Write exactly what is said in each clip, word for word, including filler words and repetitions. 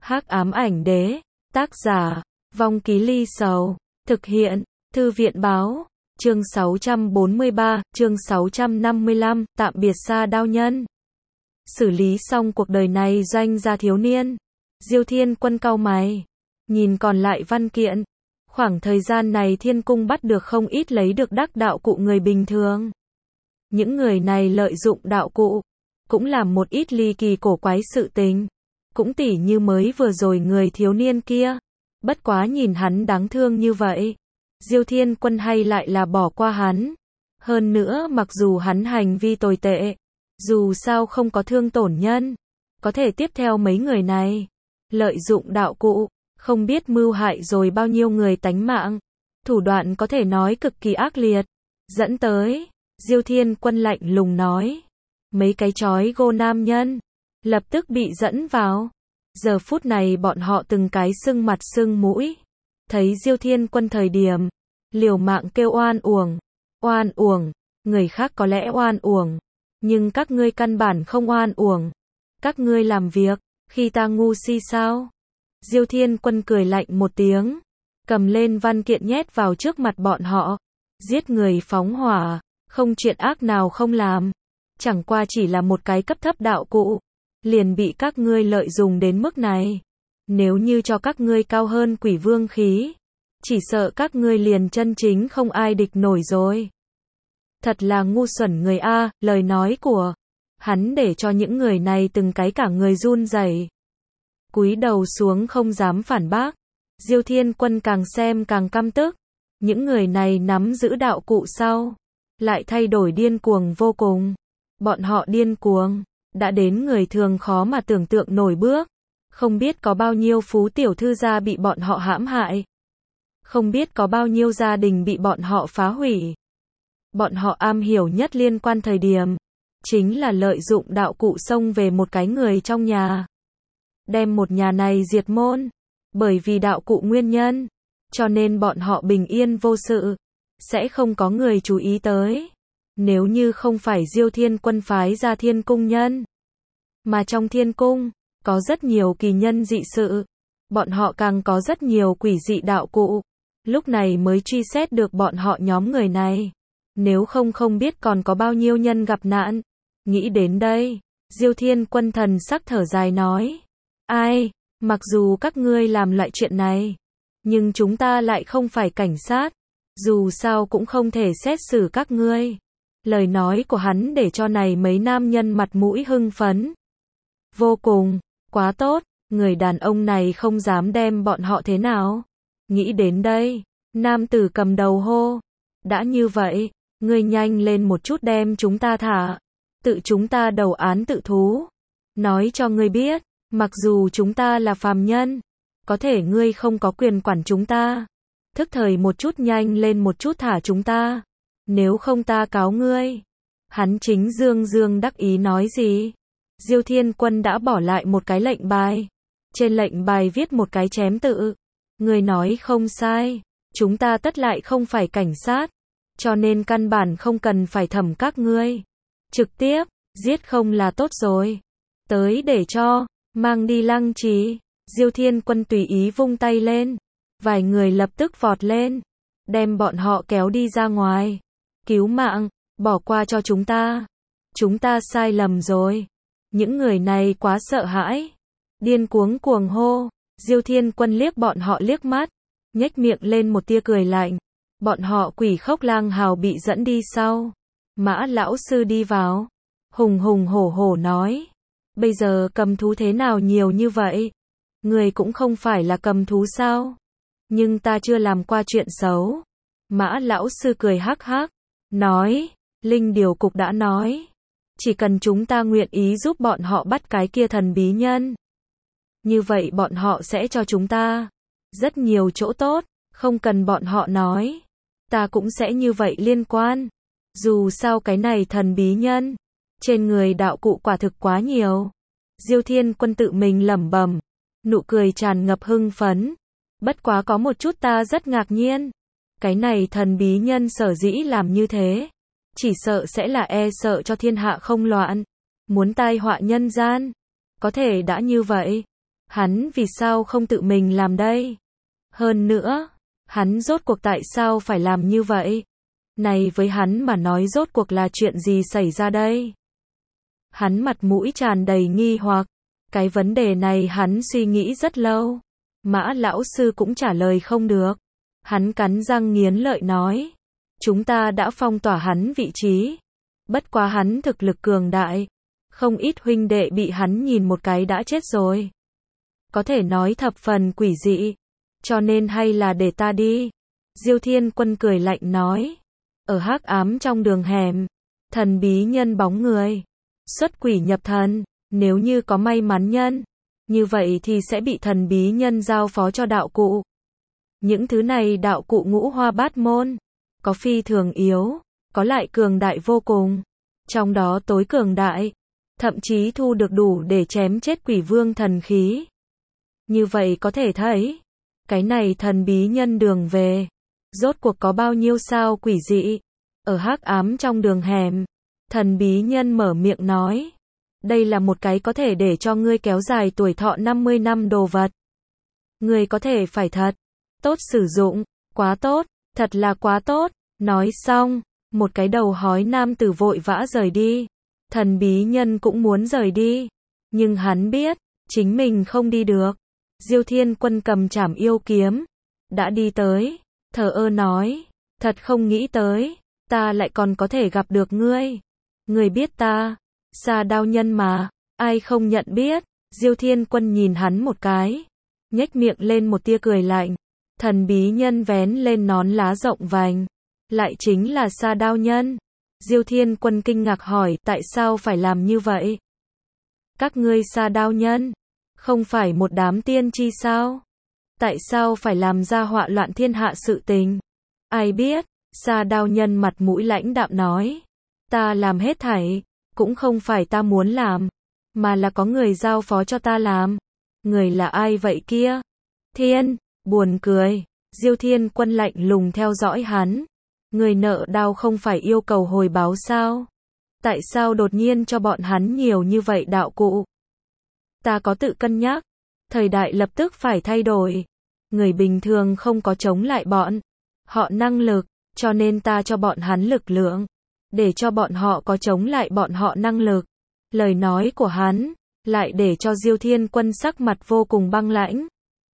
Hắc ám ảnh đế, tác giả, Vong Ký Ly Sầu, thực hiện, Thư viện báo, chương sáu trăm bốn mươi ba, chương sáu trăm năm mươi lăm, tạm biệt Sa Đao Nhân. Xử lý xong cuộc đời này doanh gia thiếu niên, Diêu Thiên Quân cau mày, nhìn còn lại văn kiện. Khoảng thời gian này Thiên Cung bắt được không ít lấy được đắc đạo cụ người bình thường. Những người này lợi dụng đạo cụ, cũng làm một ít ly kỳ cổ quái sự tình. Cũng tỉ như mới vừa rồi người thiếu niên kia. Bất quá nhìn hắn đáng thương như vậy, Diêu Thiên Quân hay lại là bỏ qua hắn. Hơn nữa mặc dù hắn hành vi tồi tệ, dù sao không có thương tổn nhân, có thể tiếp theo mấy người này, lợi dụng đạo cụ, không biết mưu hại rồi bao nhiêu người tánh mạng. Thủ đoạn có thể nói cực kỳ ác liệt. Dẫn tới, Diêu Thiên Quân lạnh lùng nói. Mấy cái chói gô nam nhân, lập tức bị dẫn vào. Giờ phút này bọn họ từng cái sưng mặt sưng mũi. Thấy Diêu Thiên Quân thời điểm, liều mạng kêu oan uổng. Oan uổng, người khác có lẽ oan uổng, nhưng các ngươi căn bản không oan uổng. Các ngươi làm việc, khi ta ngu si sao? Diêu Thiên Quân cười lạnh một tiếng, cầm lên văn kiện nhét vào trước mặt bọn họ. Giết người phóng hỏa, không chuyện ác nào không làm. Chẳng qua chỉ là một cái cấp thấp đạo cụ, liền bị các ngươi lợi dụng đến mức này. Nếu như cho các ngươi cao hơn quỷ vương khí, chỉ sợ các ngươi liền chân chính không ai địch nổi rồi. Thật là ngu xuẩn người a, lời nói của hắn để cho những người này từng cái cả người run rẩy. Cúi đầu xuống không dám phản bác. Diêu Thiên Quân càng xem càng căm tức. Những người này nắm giữ đạo cụ sau, lại thay đổi điên cuồng vô cùng. Bọn họ điên cuồng, đã đến người thường khó mà tưởng tượng nổi bước. Không biết có bao nhiêu phú tiểu thư gia bị bọn họ hãm hại. Không biết có bao nhiêu gia đình bị bọn họ phá hủy. Bọn họ am hiểu nhất liên quan thời điểm, chính là lợi dụng đạo cụ xông về một cái người trong nhà. Đem một nhà này diệt môn. Bởi vì đạo cụ nguyên nhân, cho nên bọn họ bình yên vô sự, sẽ không có người chú ý tới. Nếu như không phải Diêu Thiên Quân phái ra Thiên Cung nhân, mà trong Thiên Cung có rất nhiều kỳ nhân dị sự, bọn họ càng có rất nhiều quỷ dị đạo cụ, lúc này mới truy xét được bọn họ nhóm người này. Nếu không không biết còn có bao nhiêu nhân gặp nạn. Nghĩ đến đây, Diêu Thiên Quân thần sắc thở dài nói. Ai, mặc dù các ngươi làm loại chuyện này, nhưng chúng ta lại không phải cảnh sát. Dù sao cũng không thể xét xử các ngươi. Lời nói của hắn để cho này mấy nam nhân mặt mũi hưng phấn. Vô cùng, quá tốt, người đàn ông này không dám đem bọn họ thế nào. Nghĩ đến đây, nam tử cầm đầu hô. Đã như vậy, ngươi nhanh lên một chút đem chúng ta thả. Tự chúng ta đầu án tự thú. Nói cho ngươi biết, mặc dù chúng ta là phàm nhân, có thể ngươi không có quyền quản chúng ta. Thức thời một chút, nhanh lên một chút thả chúng ta. Nếu không ta cáo ngươi. Hắn chính dương dương đắc ý nói gì. Diêu Thiên Quân đã bỏ lại một cái lệnh bài. Trên lệnh bài viết một cái chém tự. Ngươi nói không sai. Chúng ta tất lại không phải cảnh sát. Cho nên căn bản không cần phải thẩm các ngươi. Trực tiếp, giết không là tốt rồi. Tới để cho, mang đi Lăng Trì. Diêu Thiên Quân tùy ý vung tay lên. Vài người lập tức vọt lên. Đem bọn họ kéo đi ra ngoài. Cứu mạng, bỏ qua cho chúng ta. Chúng ta sai lầm rồi. Những người này quá sợ hãi. Điên cuống cuồng hô. Diêu Thiên Quân liếc bọn họ liếc mắt. Nhếch miệng lên một tia cười lạnh. Bọn họ quỷ khốc lang hào bị dẫn đi sau. Mã lão sư đi vào. Hùng hùng hổ hổ nói. Bây giờ cầm thú thế nào nhiều như vậy? Người cũng không phải là cầm thú sao? Nhưng ta chưa làm qua chuyện xấu. Mã lão sư cười hắc hắc. Nói. Linh điều cục đã nói. Chỉ cần chúng ta nguyện ý giúp bọn họ bắt cái kia thần bí nhân. Như vậy bọn họ sẽ cho chúng ta rất nhiều chỗ tốt. Không cần bọn họ nói. Ta cũng sẽ như vậy liên quan. Dù sao cái này thần bí nhân, trên người đạo cụ quả thực quá nhiều. Diêu Thiên Quân tự mình lẩm bẩm, nụ cười tràn ngập hưng phấn. Bất quá có một chút ta rất ngạc nhiên. Cái này thần bí nhân sở dĩ làm như thế, chỉ sợ sẽ là e sợ cho thiên hạ không loạn, muốn tai họa nhân gian. Có thể đã như vậy, Hắn vì sao không tự mình làm đây? Hơn nữa, hắn rốt cuộc tại sao phải làm như vậy? Này với hắn mà nói rốt cuộc là chuyện gì xảy ra đây? Hắn mặt mũi tràn đầy nghi hoặc. Cái vấn đề này hắn suy nghĩ rất lâu. Mã lão sư cũng trả lời không được. Hắn cắn răng nghiến lợi nói. Chúng ta đã phong tỏa hắn vị trí. Bất quá hắn thực lực cường đại. Không ít huynh đệ bị hắn nhìn một cái đã chết rồi. Có thể nói thập phần quỷ dị. Cho nên hay là để ta đi. Diêu Thiên Quân cười lạnh nói. Ở hắc ám trong đường hẻm. Thần bí nhân bóng người. Xuất quỷ nhập thần. Nếu như có may mắn nhân. Như vậy thì sẽ bị thần bí nhân giao phó cho đạo cụ. Những thứ này đạo cụ ngũ hoa bát môn. Có phi thường yếu. Có lại cường đại vô cùng. Trong đó tối cường đại. Thậm chí thu được đủ để chém chết quỷ vương thần khí. Như vậy có thể thấy. Cái này thần bí nhân đường về. Rốt cuộc có bao nhiêu sao quỷ dị. Ở hắc ám trong đường hẻm. Thần bí nhân mở miệng nói. Đây là một cái có thể để cho ngươi kéo dài tuổi thọ năm mươi năm đồ vật. Ngươi có thể phải thật. Tốt sử dụng. Quá tốt. Thật là quá tốt. Nói xong. Một cái đầu hói nam tử vội vã rời đi. Thần bí nhân cũng muốn rời đi. Nhưng hắn biết. Chính mình không đi được. Diêu Thiên Quân cầm trảm yêu kiếm. Đã đi tới. Thờ ơ nói. Thật không nghĩ tới. Ta lại còn có thể gặp được ngươi. Ngươi biết ta. Sa Đao Nhân mà. Ai không nhận biết. Diêu Thiên Quân nhìn hắn một cái. Nhếch miệng lên một tia cười lạnh. Thần bí nhân vén lên nón lá rộng vành. Lại chính là Sa Đao Nhân. Diêu Thiên Quân kinh ngạc hỏi tại sao phải làm như vậy? Các ngươi Sa Đao Nhân. Không phải một đám tiên tri sao? Tại sao phải làm ra họa loạn thiên hạ sự tình? Ai biết? Sa Đao Nhân mặt mũi lãnh đạm nói. Ta làm hết thảy. Cũng không phải ta muốn làm. Mà là có người giao phó cho ta làm. Người là ai vậy kia? Thiên. Buồn cười. Diêu Thiên Quân lạnh lùng theo dõi hắn. Người nợ đao không phải yêu cầu hồi báo sao? Tại sao đột nhiên cho bọn hắn nhiều như vậy đạo cụ? Ta có tự cân nhắc. Thời đại lập tức phải thay đổi. Người bình thường không có chống lại bọn họ năng lực, cho nên ta cho bọn hắn lực lượng. Để cho bọn họ có chống lại bọn họ năng lực. Lời nói của hắn, lại để cho Diêu Thiên Quân sắc mặt vô cùng băng lãnh.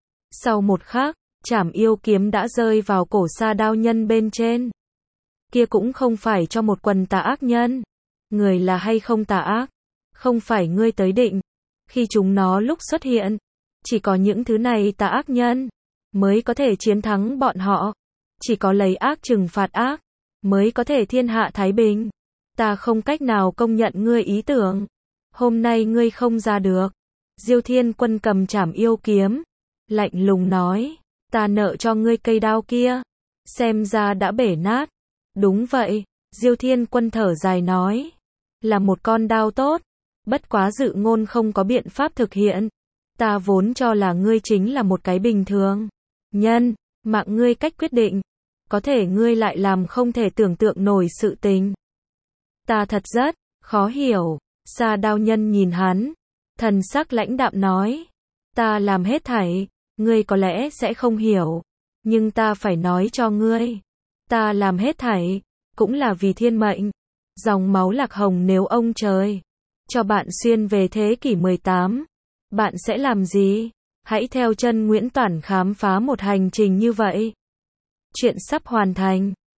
Sau một khắc, trảm yêu kiếm đã rơi vào cổ Sa Đao Nhân bên trên. Kia cũng không phải cho một quần tà ác nhân. Người là hay không tà ác, không phải ngươi tới định. Khi chúng nó lúc xuất hiện, chỉ có những thứ này tà ác nhân mới có thể chiến thắng bọn họ. Chỉ có lấy ác trừng phạt ác mới có thể thiên hạ thái bình. Ta không cách nào công nhận ngươi ý tưởng. Hôm nay ngươi không ra được. Diêu Thiên Quân cầm trảm yêu kiếm, lạnh lùng nói, ta nợ cho ngươi cây đao kia, xem ra đã bể nát. Đúng vậy, Diêu Thiên Quân thở dài nói, là một con đao tốt, bất quá dự ngôn không có biện pháp thực hiện. Ta vốn cho là ngươi chính là một cái bình thường nhân, mạng ngươi cách quyết định, có thể ngươi lại làm không thể tưởng tượng nổi sự tình. Ta thật rất khó hiểu. Sa Đao Nhân nhìn hắn, thần sắc lãnh đạm nói, ta làm hết thảy, ngươi có lẽ sẽ không hiểu, nhưng ta phải nói cho ngươi, ta làm hết thảy, cũng là vì thiên mệnh. Dòng máu Lạc Hồng nếu ông trời cho bạn xuyên về thế kỷ mười tám, bạn sẽ làm gì? Hãy theo chân Nguyễn Toản khám phá một hành trình như vậy. Chuyện sắp hoàn thành.